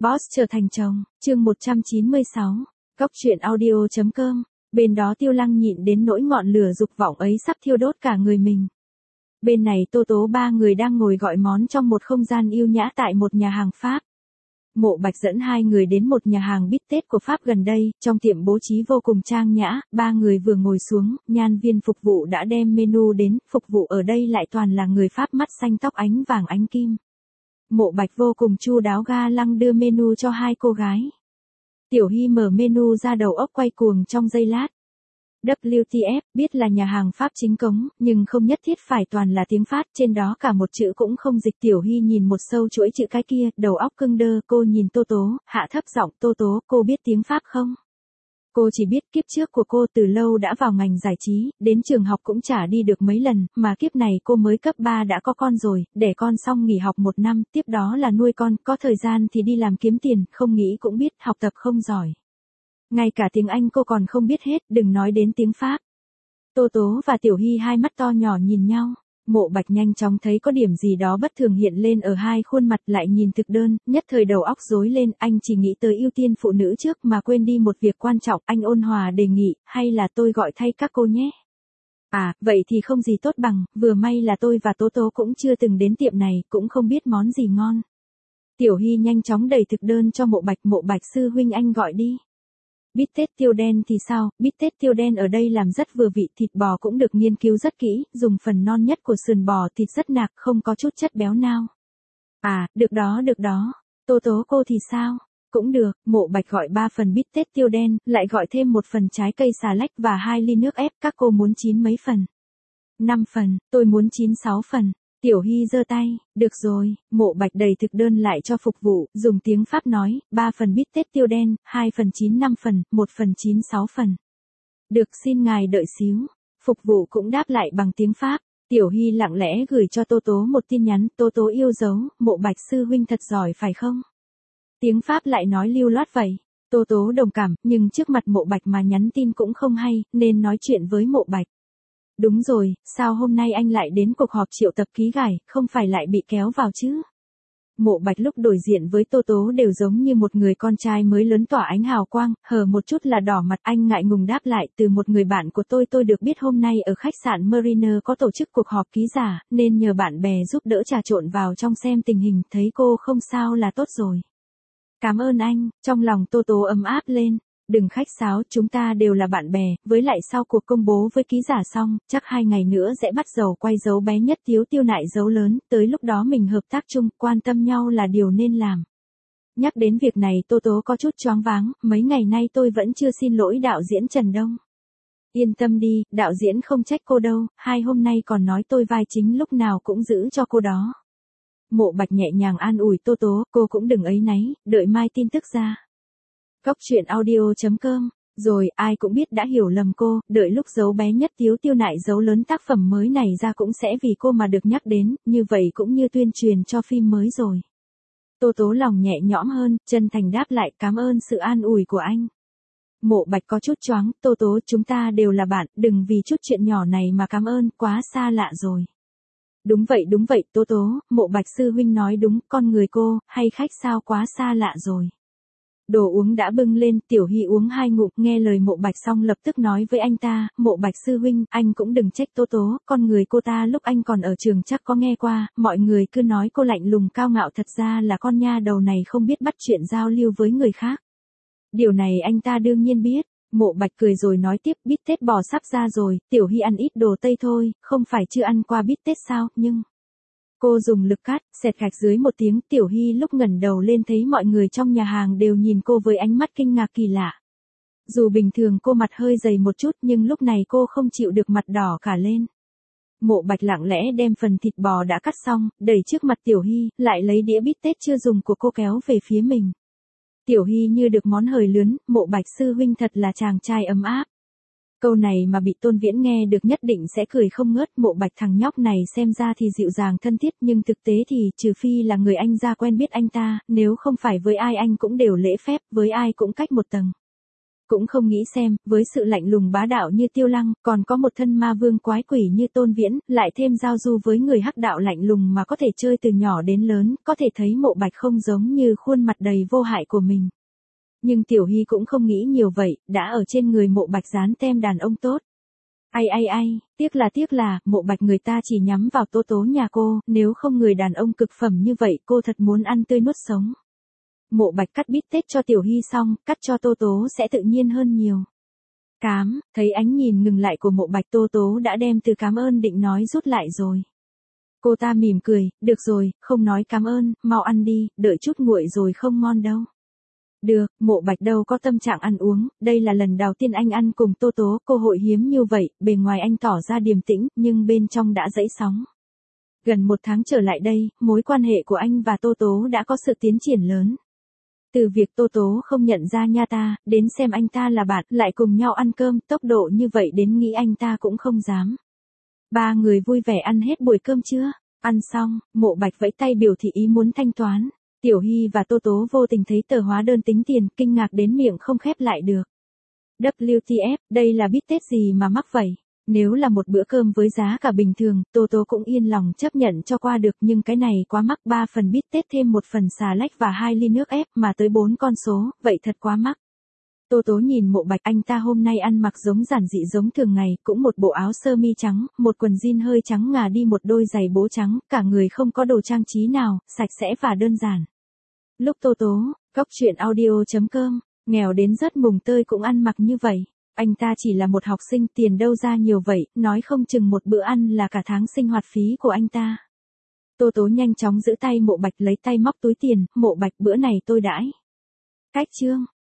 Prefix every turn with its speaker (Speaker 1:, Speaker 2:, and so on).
Speaker 1: Boss trở thành chồng, chương 196, Góc truyện audio.com, bên đó Tiêu Lăng nhịn đến nỗi ngọn lửa dục vọng ấy sắp thiêu đốt cả người mình. Bên này Tô Tố ba người đang ngồi gọi món trong một không gian yêu nhã tại một nhà hàng Pháp. Mộ Bạch dẫn hai người đến một nhà hàng bít tết của Pháp gần đây, trong tiệm bố trí vô cùng trang nhã, ba người vừa ngồi xuống, nhân viên phục vụ đã đem menu đến, phục vụ ở đây lại toàn là người Pháp mắt xanh tóc ánh vàng ánh kim. Mộ Bạch vô cùng chu đáo ga lăng đưa menu cho hai cô gái. Tiểu Hy mở menu ra đầu óc quay cuồng trong giây lát. WTF, biết là nhà hàng Pháp chính cống, nhưng không nhất thiết phải toàn là tiếng Pháp, trên đó cả một chữ cũng không dịch. Tiểu Hy nhìn một sâu chuỗi chữ cái kia, đầu óc cưng đơ, cô nhìn Tô Tố, hạ thấp giọng, Tô Tố, cô biết tiếng Pháp không? Cô chỉ biết kiếp trước của cô từ lâu đã vào ngành giải trí, đến trường học cũng chả đi được mấy lần, mà kiếp này cô mới cấp 3 đã có con rồi, đẻ con xong nghỉ học 1 năm, tiếp đó là nuôi con, có thời gian thì đi làm kiếm tiền, không nghĩ cũng biết, học tập không giỏi. Ngay cả tiếng Anh cô còn không biết hết, đừng nói đến tiếng Pháp. Tô Tố và Tiểu Hy hai mắt to nhỏ nhìn nhau. Mộ Bạch nhanh chóng thấy có điểm gì đó bất thường hiện lên ở hai khuôn mặt, lại nhìn thực đơn, nhất thời đầu óc rối lên, anh chỉ nghĩ tới ưu tiên phụ nữ trước mà quên đi một việc quan trọng, anh ôn hòa đề nghị, hay là tôi gọi thay các cô nhé. À, vậy thì không gì tốt bằng, vừa may là tôi và Tố Tố cũng chưa từng đến tiệm này, cũng không biết món gì ngon. Tiểu Hy nhanh chóng đẩy thực đơn cho Mộ Bạch sư huynh anh gọi đi. Bít tết tiêu đen thì sao, bít tết tiêu đen ở đây làm rất vừa vị, thịt bò cũng được nghiên cứu rất kỹ, dùng phần non nhất của sườn bò, thịt rất nạc, không có chút chất béo nào. À, được đó. Tô Tố cô thì sao? Cũng được, Mộ Bạch gọi 3 phần bít tết tiêu đen, lại gọi thêm 1 phần trái cây xà lách và 2 ly nước ép, các cô muốn chín mấy phần? 5 phần, tôi muốn chín 6 phần. Tiểu Hy giơ tay, được rồi, Mộ Bạch đầy thực đơn lại cho phục vụ, dùng tiếng Pháp nói, 3 phần bít tết tiêu đen, 2 phần chín 5 phần, 1 phần chín 6 phần. Được, xin ngài đợi xíu. Phục vụ cũng đáp lại bằng tiếng Pháp. Tiểu Hy lặng lẽ gửi cho Tô Tố một tin nhắn, Tô Tố yêu dấu, Mộ Bạch sư huynh thật giỏi phải không? Tiếng Pháp lại nói lưu loát vậy. Tô Tố đồng cảm, nhưng trước mặt Mộ Bạch mà nhắn tin cũng không hay, nên nói chuyện với Mộ Bạch. Đúng rồi, sao hôm nay anh lại đến cuộc họp triệu tập ký gải, không phải lại bị kéo vào chứ? Mộ Bạch lúc đối diện với Tô Tố đều giống như một người con trai mới lớn tỏa ánh hào quang, hờ một chút là đỏ mặt. Anh ngại ngùng đáp lại, từ một người bạn của tôi được biết hôm nay ở khách sạn Mariner có tổ chức cuộc họp ký giả, nên nhờ bạn bè giúp đỡ trà trộn vào trong xem tình hình, thấy cô không sao là tốt rồi. Cảm ơn anh, trong lòng Tô Tố ấm áp lên. Đừng khách sáo, chúng ta đều là bạn bè, với lại sau cuộc công bố với ký giả xong, chắc 2 ngày nữa sẽ bắt đầu quay dấu bé nhất tiêu nại dấu lớn, tới lúc đó mình hợp tác chung, quan tâm nhau là điều nên làm. Nhắc đến việc này Tô Tố có chút choáng váng, mấy ngày nay tôi vẫn chưa xin lỗi đạo diễn Trần Đông. Yên tâm đi, đạo diễn không trách cô đâu, hôm nay còn nói tôi vai chính lúc nào cũng giữ cho cô đó. Mộ Bạch nhẹ nhàng an ủi Tô Tố, cô cũng đừng áy náy, đợi mai tin tức ra. Góc truyện audio.com, rồi ai cũng biết đã hiểu lầm cô, đợi lúc dấu bé nhất tiêu nại dấu lớn tác phẩm mới này ra cũng sẽ vì cô mà được nhắc đến, như vậy cũng như tuyên truyền cho phim mới rồi. Tô Tố lòng nhẹ nhõm hơn, chân thành đáp lại, cảm ơn sự an ủi của anh. Mộ Bạch có chút choáng, Tô Tố chúng ta đều là bạn, đừng vì chút chuyện nhỏ này mà cảm ơn, quá xa lạ rồi. Đúng vậy Tô Tố, Mộ Bạch sư huynh nói đúng, con người cô, hay khách sao quá xa lạ rồi. Đồ uống đã bưng lên, Tiểu Hy uống 2 ngụm, nghe lời Mộ Bạch xong lập tức nói với anh ta, Mộ Bạch sư huynh, anh cũng đừng trách Tô Tố, con người cô ta lúc anh còn ở trường chắc có nghe qua, mọi người cứ nói cô lạnh lùng cao ngạo, thật ra là con nha đầu này không biết bắt chuyện giao lưu với người khác. Điều này anh ta đương nhiên biết. Mộ Bạch cười rồi nói tiếp, bít tết bò sắp ra rồi, Tiểu Hy ăn ít đồ Tây thôi, không phải chưa ăn qua bít tết sao, nhưng... Cô dùng lực cắt, xẹt gạch dưới một tiếng, Tiểu Hy lúc ngẩng đầu lên thấy mọi người trong nhà hàng đều nhìn cô với ánh mắt kinh ngạc kỳ lạ. Dù bình thường cô mặt hơi dày một chút nhưng lúc này cô không chịu được mặt đỏ cả lên. Mộ Bạch lặng lẽ đem phần thịt bò đã cắt xong, đẩy trước mặt Tiểu Hy, lại lấy đĩa bít tết chưa dùng của cô kéo về phía mình. Tiểu Hy như được món hời lướn, Mộ Bạch sư huynh thật là chàng trai ấm áp. Câu này mà bị Tôn Viễn nghe được nhất định sẽ cười không ngớt. Mộ Bạch thằng nhóc này xem ra thì dịu dàng thân thiết, nhưng thực tế thì trừ phi là người anh ra quen biết anh ta, nếu không phải với ai anh cũng đều lễ phép, với ai cũng cách một tầng. cũng không nghĩ xem, với sự lạnh lùng bá đạo như Tiêu Lăng, còn có một thân ma vương quái quỷ như Tôn Viễn, lại thêm giao du với người hắc đạo lạnh lùng mà có thể chơi từ nhỏ đến lớn, có thể thấy Mộ Bạch không giống như khuôn mặt đầy vô hại của mình. Nhưng Tiểu Hy cũng không nghĩ nhiều vậy, đã ở trên người Mộ Bạch dán tem đàn ông tốt. Ai, tiếc là, Mộ Bạch người ta chỉ nhắm vào Tố Tố nhà cô, nếu không người đàn ông cực phẩm như vậy cô thật muốn ăn tươi nuốt sống. Mộ Bạch cắt bít tết cho Tiểu Hy xong, cắt cho Tố Tố sẽ tự nhiên hơn nhiều. Thấy ánh nhìn ngừng lại của Mộ Bạch, Tố Tố đã đem từ cảm ơn định nói rút lại rồi. Cô ta mỉm cười, được rồi, không nói cảm ơn, mau ăn đi, đợi chút nguội rồi không ngon đâu. Được, Mộ Bạch đâu có tâm trạng ăn uống, đây là lần đầu tiên anh ăn cùng Tố Tố, cơ hội hiếm như vậy, bề ngoài anh tỏ ra điềm tĩnh, nhưng bên trong đã dậy sóng. Gần 1 tháng trở lại đây, mối quan hệ của anh và Tố Tố đã có sự tiến triển lớn. Từ việc Tố Tố không nhận ra nha ta, đến xem anh ta là bạn, lại cùng nhau ăn cơm, tốc độ như vậy đến nghĩ anh ta cũng không dám. 3 người vui vẻ ăn hết buổi cơm trưa, ăn xong, Mộ Bạch vẫy tay biểu thị ý muốn thanh toán. Tiểu Hy và Tố Tố vô tình thấy tờ hóa đơn tính tiền, kinh ngạc đến miệng không khép lại được. WTF, đây là bít tết gì mà mắc vậy? Nếu là một bữa cơm với giá cả bình thường, Tố Tố cũng yên lòng chấp nhận cho qua được, nhưng cái này quá mắc, 3 phần bít tết thêm 1 phần xà lách và 2 ly nước ép mà tới 4 con số, vậy thật quá mắc. Tố Tố nhìn Mộ Bạch, anh ta hôm nay ăn mặc giống giản dị giống thường ngày, cũng một bộ áo sơ mi trắng, một quần jean hơi trắng ngà đi một đôi giày bố trắng, cả người không có đồ trang trí nào, sạch sẽ và đơn giản. Lúc Tố Tố, Cóc Truyện Audio.com, nghèo đến rớt mùng tơi cũng ăn mặc như vậy. Anh ta chỉ là một học sinh, tiền đâu ra nhiều vậy, nói không chừng một bữa ăn là cả tháng sinh hoạt phí của anh ta. Tố Tố nhanh chóng giữ tay Mộ Bạch, lấy tay móc túi tiền, Mộ Bạch bữa này tôi đãi. Cách chương.